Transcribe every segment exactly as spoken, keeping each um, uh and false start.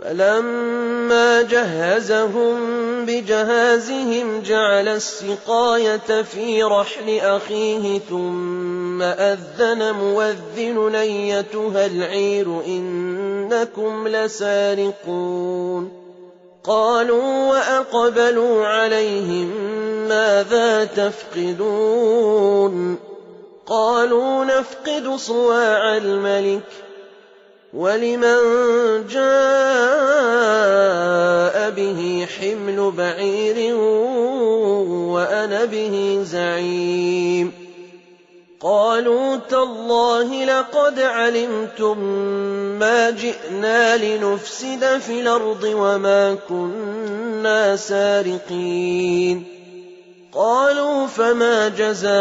فلما جهزهم بجهازهم جعل السقاية في رحل أخيه ثم أذن مؤذن أيتها العير إنكم لسارقون قالوا وأقبلوا عليهم ماذا تفقدون قالوا نفقد صواع الملك ولمن جاء به حمل بعير وأنا به زعيم قالوا تالله لقد علمتم ما جئنا لنفسد في الأرض وما كنا سارقين قالوا فما جزاؤه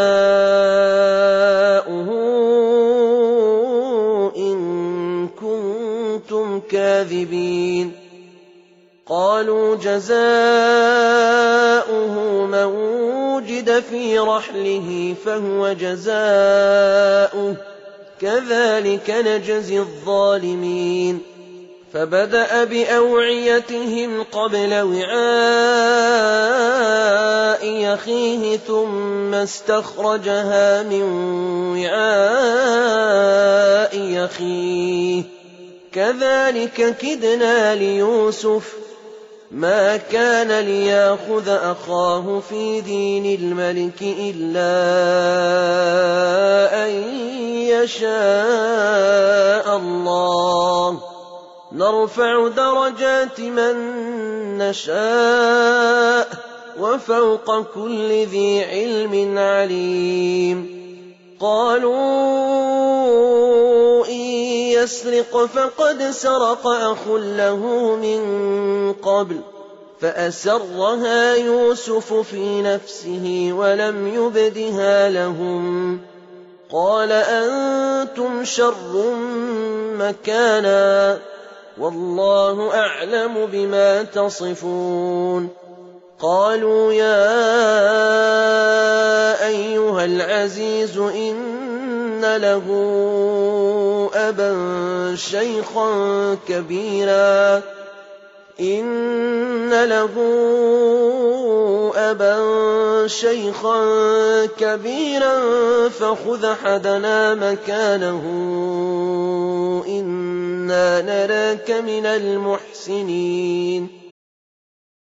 إن كنتم كاذبين قالوا جزاؤه من وجد في رحله فهو جزاؤه كذلك نجزي الظالمين فبدأ بأوعيتهم قبل وعاء أخيه ثم استخرجها من وعاء أخيه كذلك كدنا ليوسف ما كان ليأخذ أخاه في دين الملك إلا أن يشاء الله نرفع درجات من نشاء وفوق كل ذي علم عليم قالوا إن يسرق فقد سرق أخ له من قبل فأسرها يوسف في نفسه ولم يبدها لهم قال أنتم شر مكانا والله أعلم بما تصفون قالوا يا أيها العزيز إن له أبا شيخا كبيرا إن له أبا شيخا كبيرا فخذ أحدنا مكانه إنا نراك من المحسنين